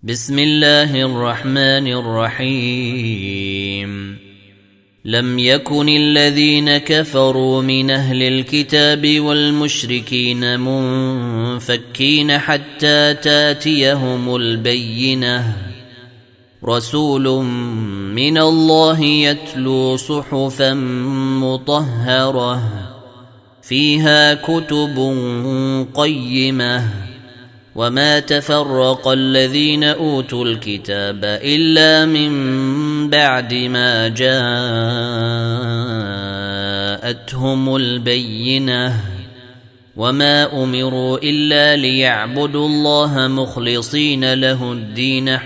بسم الله الرحمن الرحيم لم يكن الذين كفروا من أهل الكتاب والمشركين منفكين حتى تاتيهم البينة رسول من الله يتلو صحفا مطهرة فيها كتب قيمة وما تفرق الذين أوتوا الكتاب إلا من بعد ما جاءتهم البينة وما أمروا إلا ليعبدوا الله مخلصين له الدين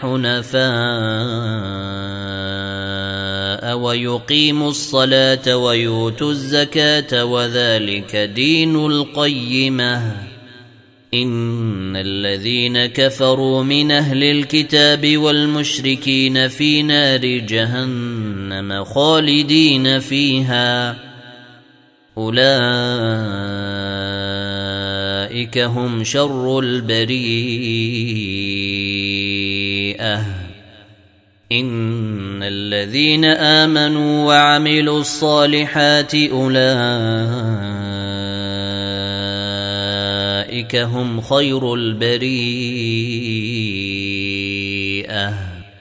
حنفاء ويقيموا الصلاة ويؤتوا الزكاة وذلك دين القيمة إن الذين كفروا من أهل الكتاب والمشركين في نار جهنم خالدين فيها أولئك هم شر البريئة إن الذين آمنوا وعملوا الصالحات أولئك هم خير البريئة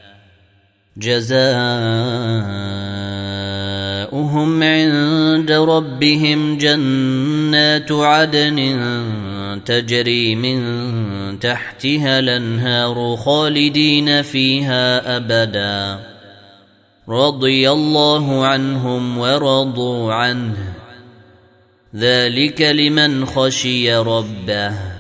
جزاؤهم عند ربهم جنات عدن تجري من تحتها الأنهار خالدين فيها أبدا رضي الله عنهم ورضوا عنه ذلك لمن خشي ربه